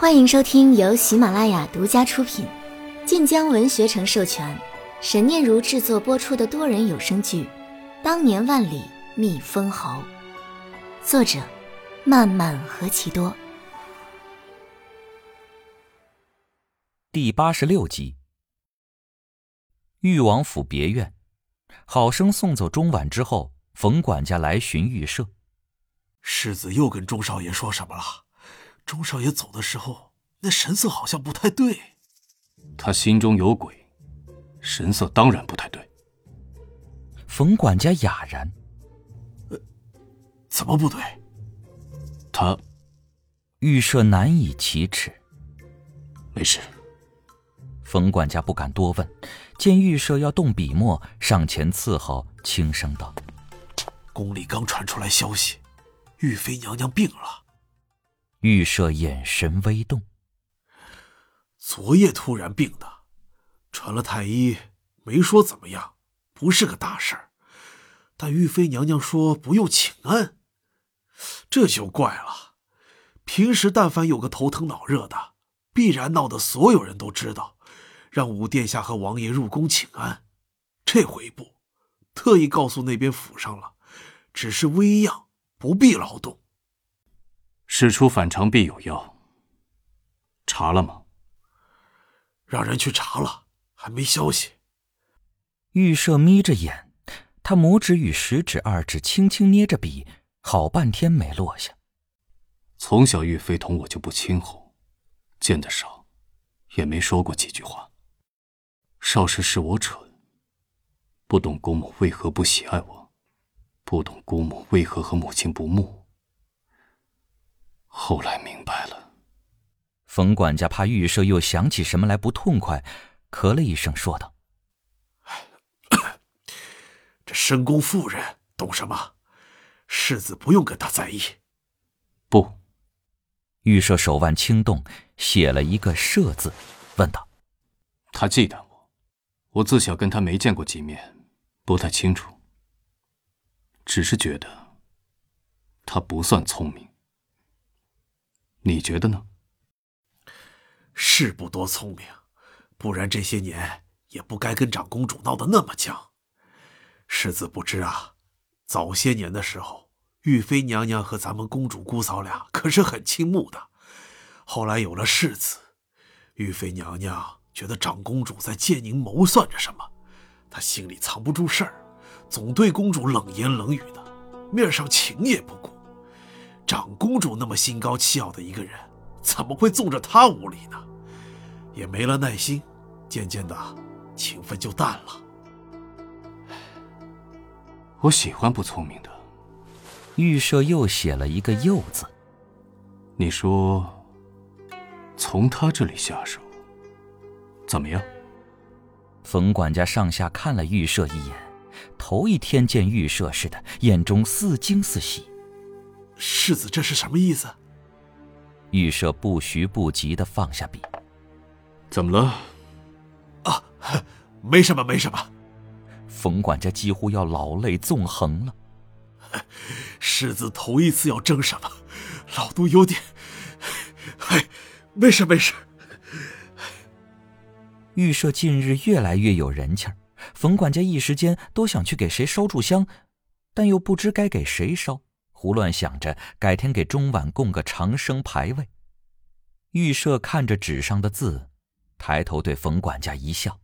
欢迎收听由喜马拉雅独家出品，晋江文学城授权，沈念如制作播出的多人有声剧《当年万里觅封侯》，作者漫漫何其多。 第86集。裕王府别院，好生送走钟婉之后，冯管家来寻御舍。 世子又跟钟少爷说什么了？钟少爷走的时候，那神色好像不太对。 他心中有鬼，神色当然不太对。 冯管家哑然。 怎么不对？ 他…… 御舍难以启齿。 没事。 冯管家不敢多问，见御舍要动笔墨，上前伺候，轻声道： 宫里刚传出来消息，玉妃娘娘病了。 御舍眼神微动。 昨夜突然病的，传了太医，没说怎么样，不是个大事儿。但玉妃娘娘说不用请安，这就怪了。平时但凡有个头疼脑热的，必然闹得所有人都知道，让武殿下和王爷入宫请安。这回不，特意告诉那边府上了，只是微恙，不必劳动。 事出反常必有妖，查了吗？ 让人去查了，还没消息。 御舍眯着眼，他拇指与食指二指轻轻捏着笔，好半天没落下。 从小玉妃同我就不亲厚，见得少，也没说过几句话。少时是我蠢，不懂姑母为何不喜爱我，不懂姑母为何和母亲不睦。后来明白了。 冯管家怕御舍又想起什么来不痛快，咳了一声说道： 这深宫妇人懂什么？世子不用跟他在意。 不。 御舍手腕轻动，写了一个舍字，问道： 他忌惮我自小跟他没见过几面，不太清楚，只是觉得他不算聪明。你觉得呢？ 是不多聪明，不然这些年也不该跟长公主闹得那么僵。世子不知啊，早些年的时候，玉妃娘娘和咱们公主姑嫂俩可是很倾慕的。后来有了世子，玉妃娘娘觉得长公主在借宁谋算着什么，她心里藏不住事儿，总对公主冷言冷语的，面上情也不顾。长公主那么心高气傲的一个人，怎么会纵着她无礼呢？也没了耐心，渐渐的情分就淡了。 我喜欢不聪明的。 御舍又写了一个又字。 你说从他这里下手怎么样？ 冯管家上下看了御舍一眼，头一天见御舍似的，眼中似惊似喜。 世子这是什么意思？ 御舍不徐不急地放下笔。 怎么了？ 啊，没什么没什么。 冯管家几乎要老泪纵横了。 世子头一次要争什么，老奴有点……没事没事。 御舍近日越来越有人气儿，冯管家一时间都想去给谁烧炷香，但又不知该给谁烧，胡乱想着改天给钟婉供个长生牌位。御舍看着纸上的字，抬头对冯管家一笑：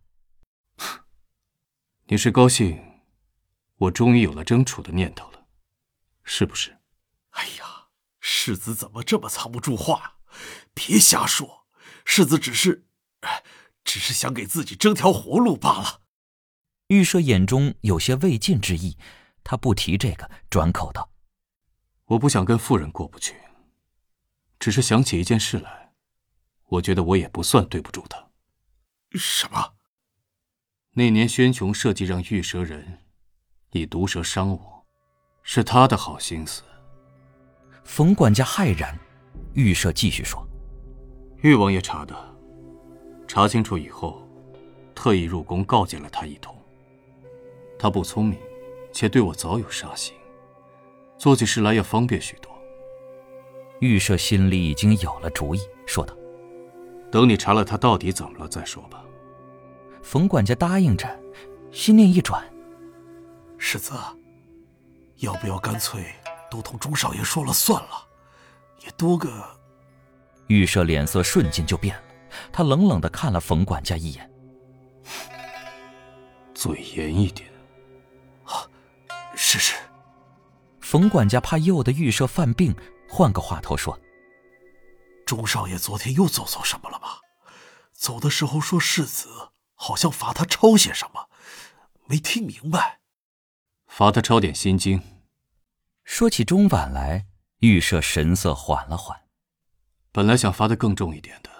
你是高兴我终于有了争储的念头了，是不是？ 哎呀，世子怎么这么藏不住话？别瞎说，世子只是想给自己争条活路罢了。 御舍眼中有些未尽之意，他不提这个，转口道： 我不想跟妇人过不去，只是想起一件事来，我觉得我也不算对不住她。 什么？ 那年宣琼设计让御舍人以毒蛇伤我，是他的好心思。 冯管家骇然。御舍继续说： 裕王爷查的，查清楚以后，特意入宫告诫了他一通。他不聪明，且对我早有杀心，做起事来也方便许多。 御舍心里已经有了主意，说道： 等你查了他到底怎么了再说吧。 冯管家答应着，心念一转， 世子，要不要干脆都同钟少爷说了算了，也多个…… 玉舍脸色瞬间就变了，他冷冷地看了冯管家一眼， 嘴严一点。 是。 冯管家怕诱得玉舍犯病，换个话头说： 钟少爷昨天又做错什么了吗？走的时候说世子好像罚他抄些什么，没听明白。 罚他抄点心经。 说起钟婉来，玉舍神色缓了缓。 本来想罚得更重一点的，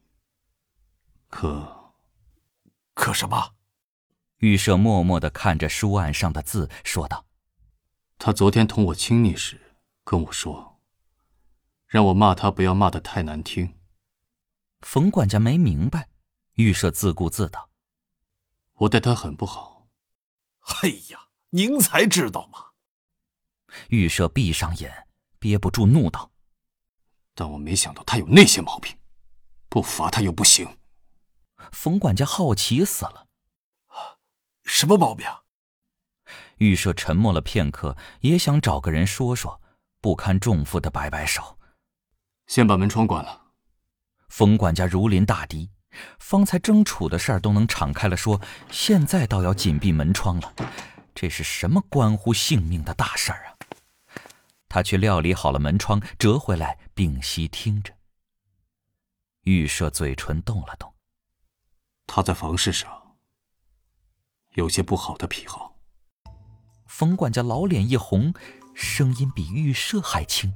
可什么？ 玉舍默默地看着书案上的字，说道： 他昨天同我亲昵时跟我说，让我骂他不要骂得太难听。 冯管家没明白，玉舍自顾自道： 我对他很不好。 哎呀，您才知道吗？ 玉舍闭上眼，憋不住怒道： 但我没想到他有那些毛病，不罚他又不行。 冯管家好奇死了。 什么毛病？ 玉舍沉默了片刻，也想找个人说说，不堪重负的摆摆手： 先把门窗关了。 冯管家如临大敌，方才争储的事儿都能敞开了说，现在倒要紧闭门窗了，这是什么关乎性命的大事儿啊？他去料理好了门窗，折回来屏息听着。玉舍嘴唇动了动。 他在房事上有些不好的癖好。 冯管家老脸一红，声音比玉舍还轻：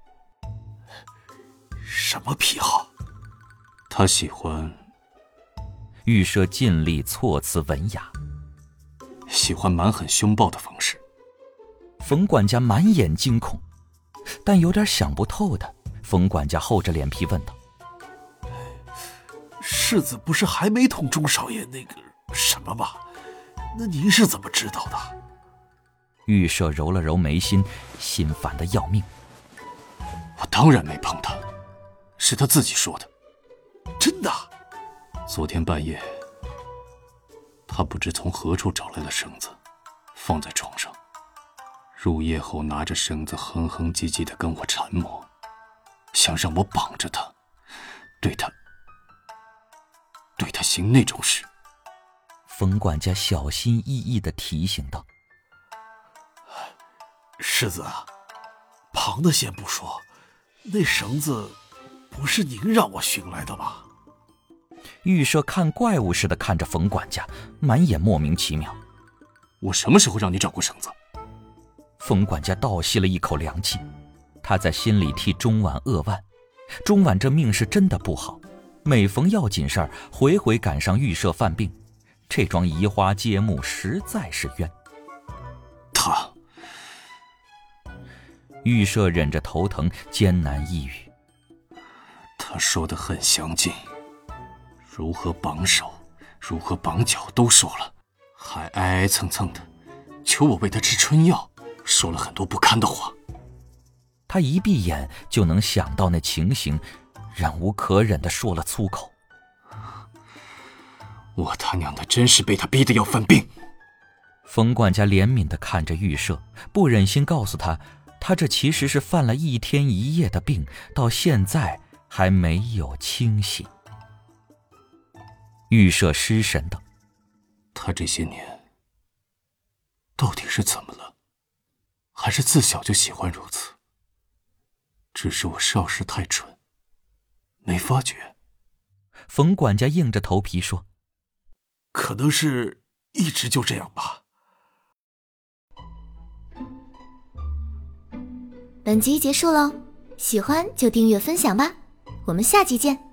什么癖好？ 他喜欢…… 玉舍尽力措辞文雅： 喜欢蛮狠凶暴的方式。 冯管家满眼惊恐，但有点想不透的，冯管家厚着脸皮问道： 世子不是还没同钟少爷那个什么吗？那您是怎么知道的？ 玉舍揉了揉眉心，心烦得要命。 我当然没碰他，是他自己说的。 真的？ 昨天半夜，他不知从何处找来了绳子，放在床上。入夜后拿着绳子哼哼唧唧地跟我缠磨，想让我绑着他，对他行那种事。 冯管家小心翼翼地提醒道： 世子，旁的先不说，那绳子不是您让我寻来的吧？ 玉舍看怪物似的看着冯管家，满眼莫名其妙。 我什么时候让你找过绳子？ 冯管家倒吸了一口凉气，他在心里替钟婉扼腕。钟婉这命是真的不好，每逢要紧事儿，回回赶上玉舍犯病，这桩移花接木实在是冤。玉舍忍着头疼，艰难一语： 他说得很详尽，如何绑手，如何绑脚都说了，还挨挨蹭蹭的求我为他吃春药，说了很多不堪的话。 他一闭眼就能想到那情形，忍无可忍地说了粗口： 我他娘的真是被他逼得要犯病。 冯管家怜悯地看着玉舍，不忍心告诉他，他这其实是犯了一天一夜的病，到现在还没有清醒。玉舍失神道： 他这些年到底是怎么了？还是自小就喜欢如此？只是我少时太蠢，没发觉。 冯管家硬着头皮说： 可能是一直就这样吧。 本集结束喽，喜欢就订阅分享吧，我们下集见。